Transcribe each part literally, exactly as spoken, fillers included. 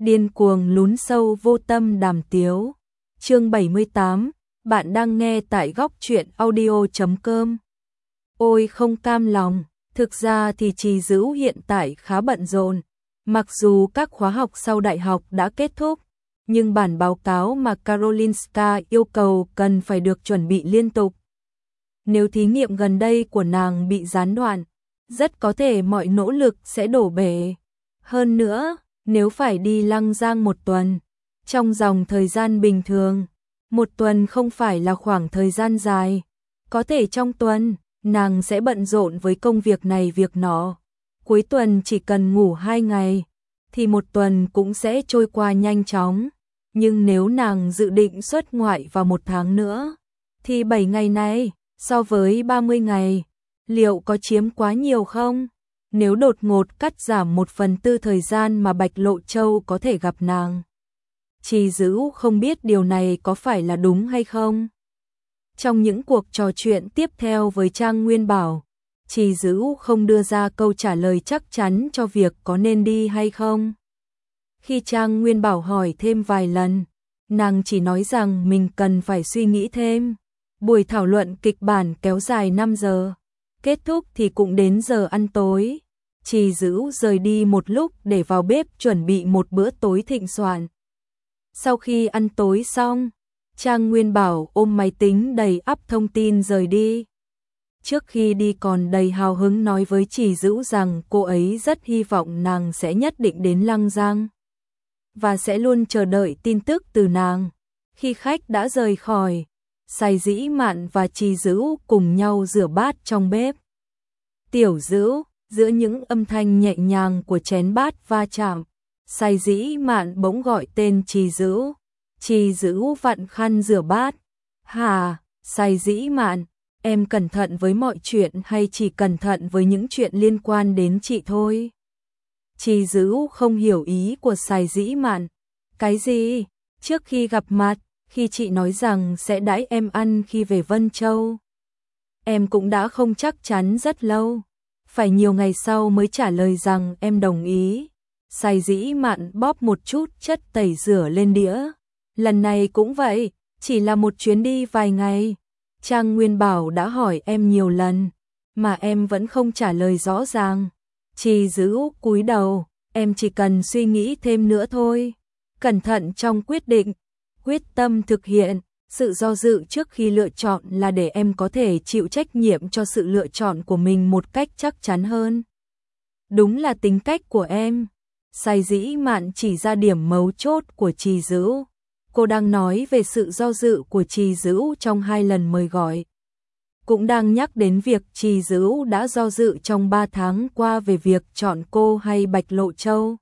Điên cuồng lún sâu vô tâm đàm tiếu. Chương bảy mươi tám, bạn đang nghe tại góc truyện audio chấm com. Ôi không cam lòng, thực ra thì Trì Dữ hiện tại khá bận rộn. Mặc dù các khóa học sau đại học đã kết thúc, nhưng bản báo cáo mà Karolinska yêu cầu cần phải được chuẩn bị liên tục. Nếu thí nghiệm gần đây của nàng bị gián đoạn, rất có thể mọi nỗ lực sẽ đổ bể. Hơn nữa, nếu phải đi Lăng Giang một tuần, trong dòng thời gian bình thường, một tuần không phải là khoảng thời gian dài. Có thể trong tuần, nàng sẽ bận rộn với công việc này việc nọ. Cuối tuần chỉ cần ngủ hai ngày, thì một tuần cũng sẽ trôi qua nhanh chóng. Nhưng nếu nàng dự định xuất ngoại vào một tháng nữa, thì bảy ngày này, so với ba mươi ngày, liệu có chiếm quá nhiều không? Nếu đột ngột cắt giảm một phần tư thời gian mà Bạch Lộ Châu có thể gặp nàng, Trì Dữ không biết điều này có phải là đúng hay không. Trong những cuộc trò chuyện tiếp theo với Trang Nguyên Bảo, Trì Dữ không đưa ra câu trả lời chắc chắn cho việc có nên đi hay không. Khi Trang Nguyên Bảo hỏi thêm vài lần, nàng chỉ nói rằng mình cần phải suy nghĩ thêm. Buổi thảo luận kịch bản kéo dài năm giờ, kết thúc thì cũng đến giờ ăn tối. Trì Dữ rời đi một lúc để vào bếp chuẩn bị một bữa tối thịnh soạn. Sau khi ăn tối xong, Trang Nguyên Bảo ôm máy tính đầy ắp thông tin rời đi. Trước khi đi còn đầy hào hứng nói với Trì Dữ rằng cô ấy rất hy vọng nàng sẽ nhất định đến Lăng Giang và sẽ luôn chờ đợi tin tức từ nàng. Khi khách đã rời khỏi, Sài Dĩ Mạn và Trì Dữ cùng nhau rửa bát trong bếp. Tiểu Dữ, giữa những âm thanh nhẹ nhàng của chén bát va chạm, Sài Dĩ Mạn bỗng gọi tên Trì Dữ. Trì Dữ vặn khăn rửa bát. Hà, Sài Dĩ Mạn, em cẩn thận với mọi chuyện hay chỉ cẩn thận với những chuyện liên quan đến chị thôi? Trì Dữ không hiểu ý của Sài Dĩ Mạn. Cái gì? Trước khi gặp mặt, khi chị nói rằng sẽ đãi em ăn khi về Vân Châu, em cũng đã không chắc chắn rất lâu. Phải nhiều ngày sau mới trả lời rằng em đồng ý. Sài Dĩ Mạn bóp một chút chất tẩy rửa lên đĩa. Lần này cũng vậy, chỉ là một chuyến đi vài ngày. Trang Nguyên Bảo đã hỏi em nhiều lần, mà em vẫn không trả lời rõ ràng. Trì Dữ cúi đầu, em chỉ cần suy nghĩ thêm nữa thôi. Cẩn thận trong quyết định, quyết tâm thực hiện. Sự do dự trước khi lựa chọn là để em có thể chịu trách nhiệm cho sự lựa chọn của mình một cách chắc chắn hơn. Đúng là tính cách của em. Sài Dĩ Mạn chỉ ra điểm mấu chốt của Trì Dữ. Cô đang nói về sự do dự của Trì Dữ trong hai lần mời gọi. Cũng đang nhắc đến việc Trì Dữ đã do dự trong ba tháng qua về việc chọn cô hay Bạch Lộ Châu.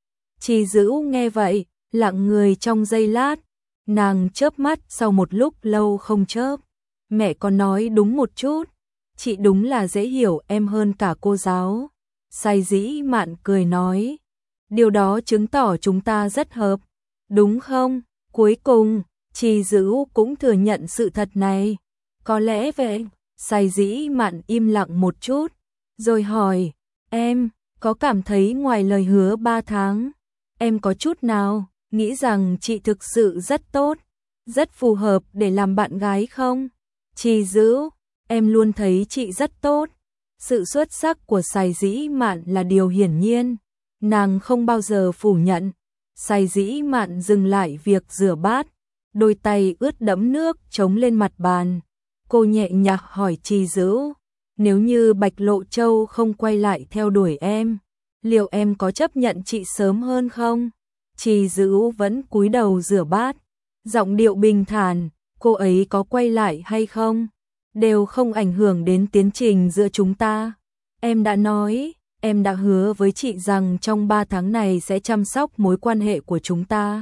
Trì Dữ nghe vậy, lặng người trong giây lát. Nàng chớp mắt sau một lúc lâu không chớp. Mẹ có nói đúng một chút. Chị đúng là dễ hiểu em hơn cả cô giáo. Sài Dĩ Mạn cười nói. Điều đó chứng tỏ chúng ta rất hợp, đúng không? Cuối cùng, Trì Dữ cũng thừa nhận sự thật này. Có lẽ vậy. Sài Dĩ Mạn im lặng một chút, rồi hỏi, em có cảm thấy ngoài lời hứa ba tháng, em có chút nào nghĩ rằng chị thực sự rất tốt, rất phù hợp để làm bạn gái không? Trì Dữ, em luôn thấy chị rất tốt. Sự xuất sắc của Sài Dĩ Mạn là điều hiển nhiên, nàng không bao giờ phủ nhận. Sài Dĩ Mạn dừng lại việc rửa bát, đôi tay ướt đẫm nước chống lên mặt bàn. Cô nhẹ nhàng hỏi Trì Dữ, nếu như Bạch Lộ Châu không quay lại theo đuổi em, liệu em có chấp nhận chị sớm hơn không? Trì Dữ vẫn cúi đầu rửa bát, giọng điệu bình thản, cô ấy có quay lại hay không, đều không ảnh hưởng đến tiến trình giữa chúng ta. Em đã nói, em đã hứa với chị rằng trong ba tháng này sẽ chăm sóc mối quan hệ của chúng ta.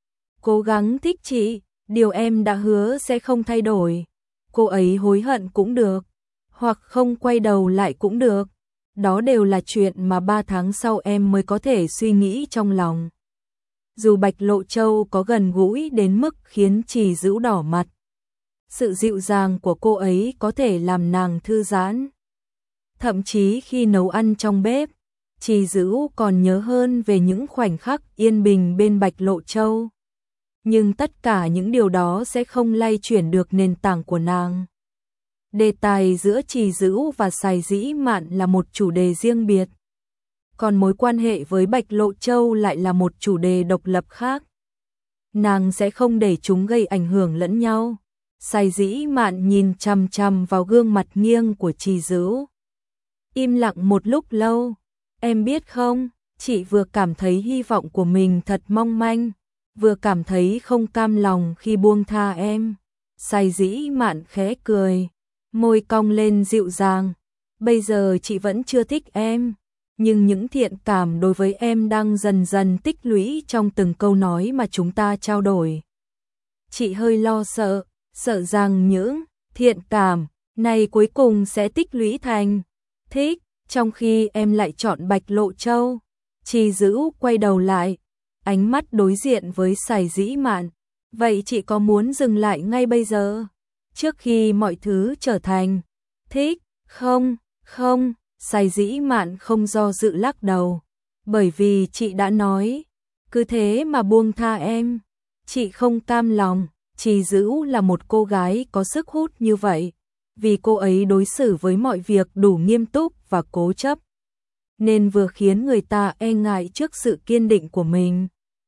Cố gắng thích chị, điều em đã hứa sẽ không thay đổi. Cô ấy hối hận cũng được, hoặc không quay đầu lại cũng được. Đó đều là chuyện mà ba tháng sau em mới có thể suy nghĩ trong lòng. Dù Bạch Lộ Châu có gần gũi đến mức khiến Trì Dữ đỏ mặt, sự dịu dàng của cô ấy có thể làm nàng thư giãn. Thậm chí khi nấu ăn trong bếp, Trì Dữ còn nhớ hơn về những khoảnh khắc yên bình bên Bạch Lộ Châu. Nhưng tất cả những điều đó sẽ không lay chuyển được nền tảng của nàng. Đề tài giữa Trì Dữ và Sài Dĩ Mạn là một chủ đề riêng biệt. Còn mối quan hệ với Bạch Lộ Châu lại là một chủ đề độc lập khác. Nàng sẽ không để chúng gây ảnh hưởng lẫn nhau. Sài Dĩ Mạn nhìn chằm chằm vào gương mặt nghiêng của Trì Dữ. Im lặng một lúc lâu. Em biết không, chị vừa cảm thấy hy vọng của mình thật mong manh, vừa cảm thấy không cam lòng khi buông tha em. Sài Dĩ Mạn khẽ cười, môi cong lên dịu dàng. Bây giờ chị vẫn chưa thích em, nhưng những thiện cảm đối với em đang dần dần tích lũy trong từng câu nói mà chúng ta trao đổi. Chị hơi lo sợ, sợ rằng những thiện cảm này cuối cùng sẽ tích lũy thành thích, trong khi em lại chọn Bạch Lộ Châu. Trì Dữ quay đầu lại, ánh mắt đối diện với Sài Dĩ Mạn. Vậy chị có muốn dừng lại ngay bây giờ, trước khi mọi thứ trở thành thích không? Không, Sài Dĩ Mạn không do dự lắc đầu. Bởi vì chị đã nói, cứ thế mà buông tha em. Chị không cam lòng. Trì Dữ là một cô gái có sức hút như vậy, vì cô ấy đối xử với mọi việc đủ nghiêm túc và cố chấp, nên vừa khiến người ta e ngại trước sự kiên định của mình,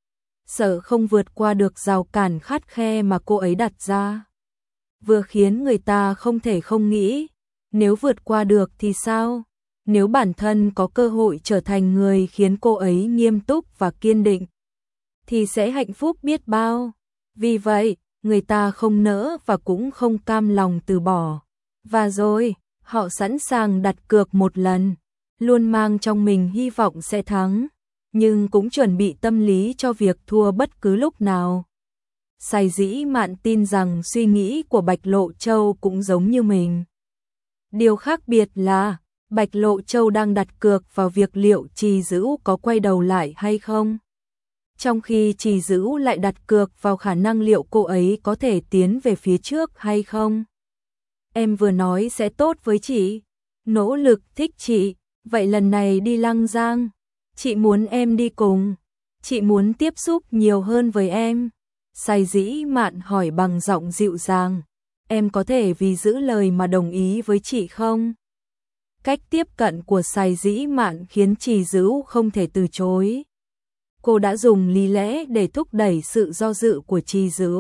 sợ không vượt qua được rào cản khắt khe mà cô ấy đặt ra, vừa khiến người ta không thể không nghĩ, nếu vượt qua được thì sao? Nếu bản thân có cơ hội trở thành người khiến cô ấy nghiêm túc và kiên định, thì sẽ hạnh phúc biết bao. Vì vậy, người ta không nỡ và cũng không cam lòng từ bỏ. Và rồi, họ sẵn sàng đặt cược một lần, luôn mang trong mình hy vọng sẽ thắng, nhưng cũng chuẩn bị tâm lý cho việc thua bất cứ lúc nào. Sài Dĩ Mạn tin rằng suy nghĩ của Bạch Lộ Châu cũng giống như mình. Điều khác biệt là, Bạch Lộ Châu đang đặt cược vào việc liệu Trì Dữ có quay đầu lại hay không. Trong khi Trì Dữ lại đặt cược vào khả năng liệu cô ấy có thể tiến về phía trước hay không. Em vừa nói sẽ tốt với chị, nỗ lực thích chị, vậy lần này đi Lăng Giang, chị muốn em đi cùng, chị muốn tiếp xúc nhiều hơn với em. Sài Dĩ Mạn hỏi bằng giọng dịu dàng, em có thể vì giữ lời mà đồng ý với chị không? Cách tiếp cận của Sài Dĩ Mạn khiến Trì Dữ không thể từ chối. Cô đã dùng lý lẽ để thúc đẩy sự do dự của Trì Dữ.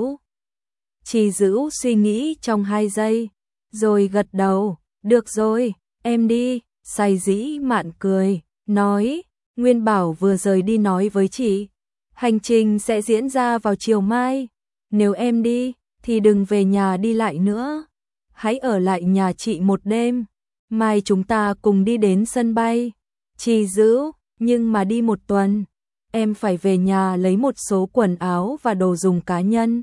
Trì Dữ suy nghĩ trong hai giây, rồi gật đầu, được rồi, em đi. Sài Dĩ Mạn cười, nói, Nguyên Bảo vừa rời đi nói với chị, hành trình sẽ diễn ra vào chiều mai, nếu em đi, thì đừng về nhà đi lại nữa, hãy ở lại nhà chị một đêm, mai chúng ta cùng đi đến sân bay. Trì Dữ, nhưng mà đi một tuần, em phải về nhà lấy một số quần áo và đồ dùng cá nhân.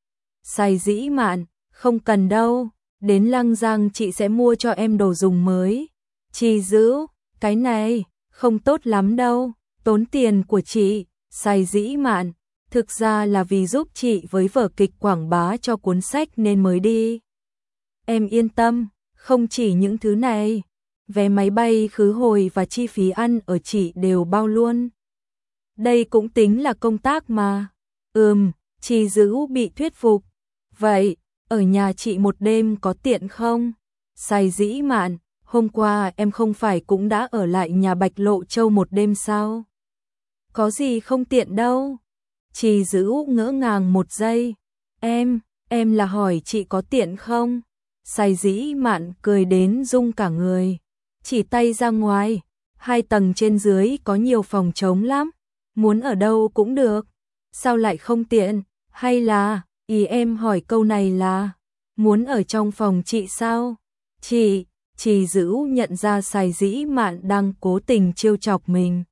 Sài Dĩ Mạn, không cần đâu, đến Lăng Giang chị sẽ mua cho em đồ dùng mới. Trì Dữ, cái này, không tốt lắm đâu, tốn tiền của chị. Sài Dĩ Mạn, thực ra là vì giúp chị với vở kịch quảng bá cho cuốn sách nên mới đi. Em yên tâm, không chỉ những thứ này, vé máy bay khứ hồi và chi phí ăn ở chị đều bao luôn. Đây cũng tính là công tác mà. Ừm, Trì Dữ bị thuyết phục. Vậy, ở nhà chị một đêm có tiện không? Sài Dĩ Mạn, hôm qua em không phải cũng đã ở lại nhà Bạch Lộ Châu một đêm sao? Có gì không tiện đâu. Trì Dữ ngỡ ngàng một giây. Em, em là hỏi chị có tiện không? Sài Dĩ Mạn cười đến rung cả người. Chỉ tay ra ngoài, hai tầng trên dưới có nhiều phòng trống lắm. Muốn ở đâu cũng được. Sao lại không tiện? Hay là, ý em hỏi câu này là, muốn ở trong phòng chị sao? Chị, Trì Dữ nhận ra Sài Dĩ Mạn đang cố tình trêu chọc mình.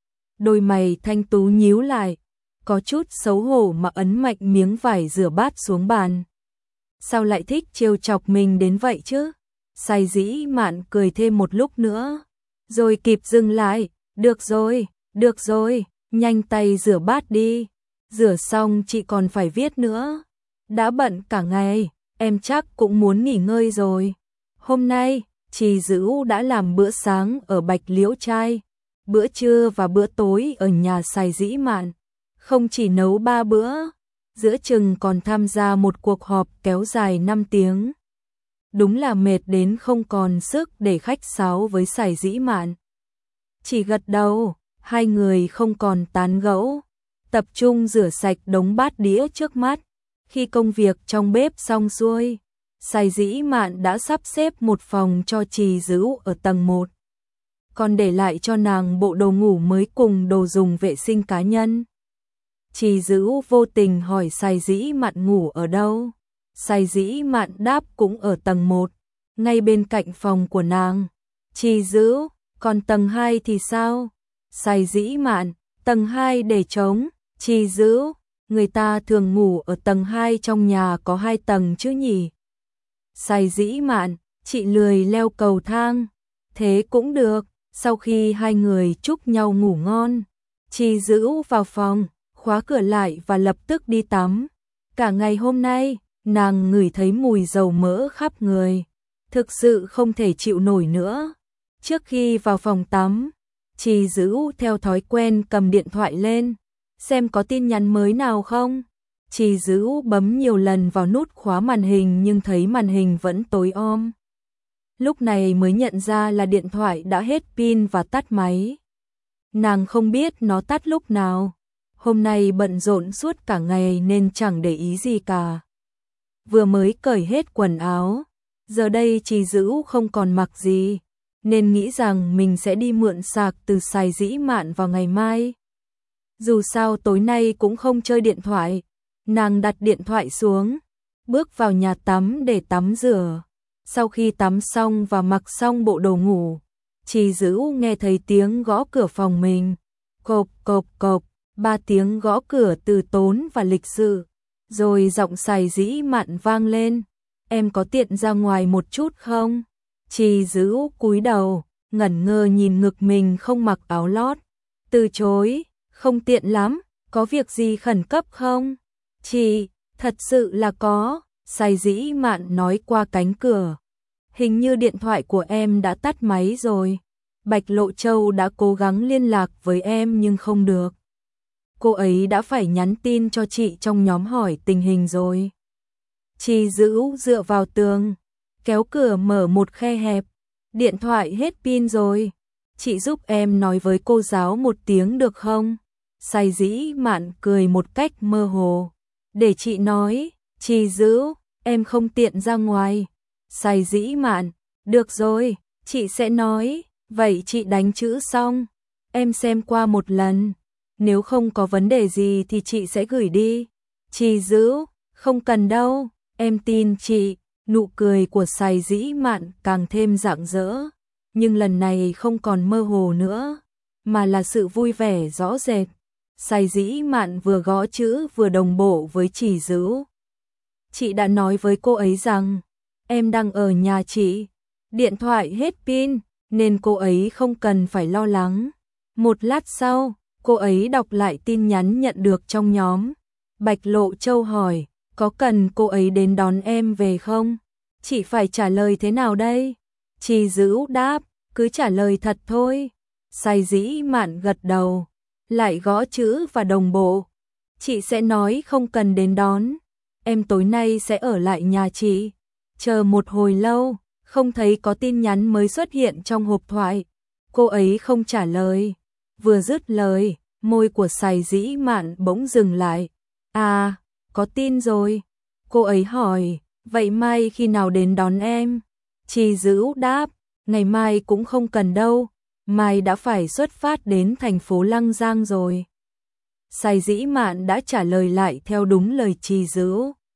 Đôi mày thanh tú nhíu lại, có chút xấu hổ mà ấn mạnh miếng vải rửa bát xuống bàn. Sao lại thích trêu chọc mình đến vậy chứ? Sài Dĩ Mạn cười thêm một lúc nữa, rồi kịp dừng lại. Được rồi, được rồi, nhanh tay rửa bát đi. Rửa xong chị còn phải viết nữa. Đã bận cả ngày, em chắc cũng muốn nghỉ ngơi rồi. Hôm nay, Trì Dữ đã làm bữa sáng ở Bạch Liễu Trai. bữa trưa và bữa tối ở nhà Sài Dĩ Mạn, không chỉ nấu ba bữa, giữa chừng còn tham gia một cuộc họp kéo dài năm tiếng. Đúng là mệt đến không còn sức để khách sáo với Sài Dĩ Mạn. Chỉ gật đầu, hai người không còn tán gẫu, tập trung rửa sạch đống bát đĩa trước mắt. Khi công việc trong bếp xong xuôi, Sài Dĩ Mạn đã sắp xếp một phòng cho Trì Dữ ở tầng một, còn để lại cho nàng bộ đồ ngủ mới cùng đồ dùng vệ sinh cá nhân. Trì Dữ vô tình hỏi Sài Dĩ Mạn ngủ ở đâu. Sài Dĩ Mạn đáp cũng ở tầng một, ngay bên cạnh phòng của nàng. Trì Dữ, còn tầng hai thì sao? Sài Dĩ Mạn, tầng hai để trống. Trì Dữ, người ta thường ngủ ở tầng hai, trong nhà có hai tầng chứ nhỉ? Sài Dĩ Mạn, chị lười leo cầu thang. Thế cũng được. Sau khi hai người chúc nhau ngủ ngon, Trì Dữ vào phòng, khóa cửa lại và lập tức đi tắm. Cả ngày hôm nay, nàng ngửi thấy mùi dầu mỡ khắp người, thực sự không thể chịu nổi nữa. Trước khi vào phòng tắm, Trì Dữ theo thói quen cầm điện thoại lên, xem có tin nhắn mới nào không. Trì Dữ bấm nhiều lần vào nút khóa màn hình nhưng thấy màn hình vẫn tối om. Lúc này mới nhận ra là điện thoại đã hết pin và tắt máy. Nàng không biết nó tắt lúc nào. Hôm nay bận rộn suốt cả ngày nên chẳng để ý gì cả. Vừa mới cởi hết quần áo, giờ đây Trì Dữ không còn mặc gì, nên nghĩ rằng mình sẽ đi mượn sạc từ Sài Dĩ Mạn vào ngày mai. Dù sao tối nay cũng không chơi điện thoại, nàng đặt điện thoại xuống, bước vào nhà tắm để tắm rửa. Sau khi tắm xong và mặc xong bộ đồ ngủ, Trì Dữ nghe thấy tiếng gõ cửa phòng mình. Cộp cộp cộp, ba tiếng gõ cửa từ tốn và lịch sự. Rồi giọng Sài Dĩ Mạn vang lên. Em có tiện ra ngoài một chút không? Trì Dữ cúi đầu, ngẩn ngơ nhìn ngực mình không mặc áo lót. Từ chối, không tiện lắm, có việc gì khẩn cấp không? Chị, thật sự là có. Sài Dĩ Mạn nói qua cánh cửa. Hình như điện thoại của em đã tắt máy rồi. Bạch Lộ Châu đã cố gắng liên lạc với em nhưng không được. Cô ấy đã phải nhắn tin cho chị trong nhóm hỏi tình hình rồi. Trì Dữ dựa vào tường, kéo cửa mở một khe hẹp. Điện thoại hết pin rồi. Chị giúp em nói với cô giáo một tiếng được không? Sài Dĩ Mạn cười một cách mơ hồ. Để chị nói. Trì Dữ, em không tiện ra ngoài. Sài Dĩ Mạn, được rồi, chị sẽ nói. Vậy chị đánh chữ xong, em xem qua một lần. Nếu không có vấn đề gì thì chị sẽ gửi đi. Trì Dữ, không cần đâu, em tin chị. Nụ cười của Sài Dĩ Mạn càng thêm rạng rỡ, nhưng lần này không còn mơ hồ nữa, mà là sự vui vẻ rõ rệt. Sài Dĩ Mạn vừa gõ chữ vừa đồng bộ với Trì Dữ. Chị đã nói với cô ấy rằng em đang ở nhà chị, điện thoại hết pin nên cô ấy không cần phải lo lắng. Một lát sau, cô ấy đọc lại tin nhắn nhận được trong nhóm. Bạch Lộ Châu hỏi, có cần cô ấy đến đón em về không? Chị phải trả lời thế nào đây? Trì Dữ đáp, cứ trả lời thật thôi. Sài Dĩ Mạn gật đầu, lại gõ chữ và đồng bộ. Chị sẽ nói không cần đến đón. Em tối nay sẽ ở lại nhà chị. Chờ một hồi lâu, không thấy có tin nhắn mới xuất hiện trong hộp thoại. Cô ấy không trả lời. Vừa dứt lời, môi của Sài Dĩ Mạn bỗng dừng lại. À, có tin rồi. Cô ấy hỏi, vậy mai khi nào đến đón em? Trì Dữ đáp, ngày mai cũng không cần đâu. Mai đã phải xuất phát đến thành phố Lăng Giang rồi. Sài Dĩ Mạn đã trả lời lại theo đúng lời Trì Dữ.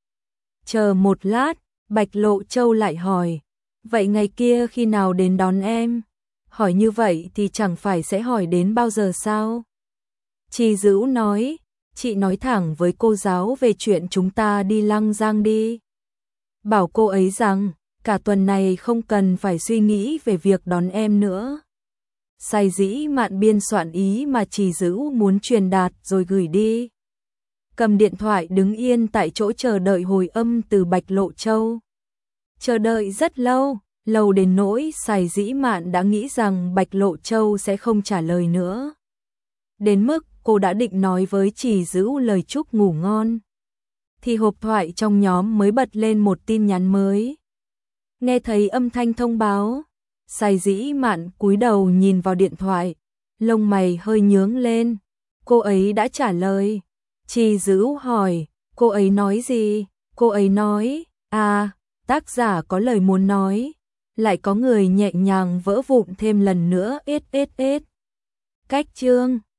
Chờ một lát, Bạch Lộ Châu lại hỏi, vậy ngày kia khi nào đến đón em? Hỏi như vậy thì chẳng phải sẽ hỏi đến bao giờ sao? Trì Dữ nói, chị nói thẳng với cô giáo về chuyện chúng ta đi Lăng Giang đi. Bảo cô ấy rằng, cả tuần này không cần phải suy nghĩ về việc đón em nữa. Sài Dĩ Mạn biên soạn ý mà Trì Dữ muốn truyền đạt rồi gửi đi. Cầm điện thoại đứng yên tại chỗ chờ đợi hồi âm từ Bạch Lộ Châu. Chờ đợi rất lâu, lâu đến nỗi Sài Dĩ Mạn đã nghĩ rằng Bạch Lộ Châu sẽ không trả lời nữa. Đến mức cô đã định nói với Chỉ Dữ lời chúc ngủ ngon, thì hộp thoại trong nhóm mới bật lên một tin nhắn mới. Nghe thấy âm thanh thông báo, Sài Dĩ Mạn cúi đầu nhìn vào điện thoại, lông mày hơi nhướng lên. Cô ấy đã trả lời. Chỉ Dữ hỏi, cô ấy nói gì? Cô ấy nói, à, tác giả có lời muốn nói. Lại có người nhẹ nhàng vỡ vụn thêm lần nữa ết ết ết. Cách chương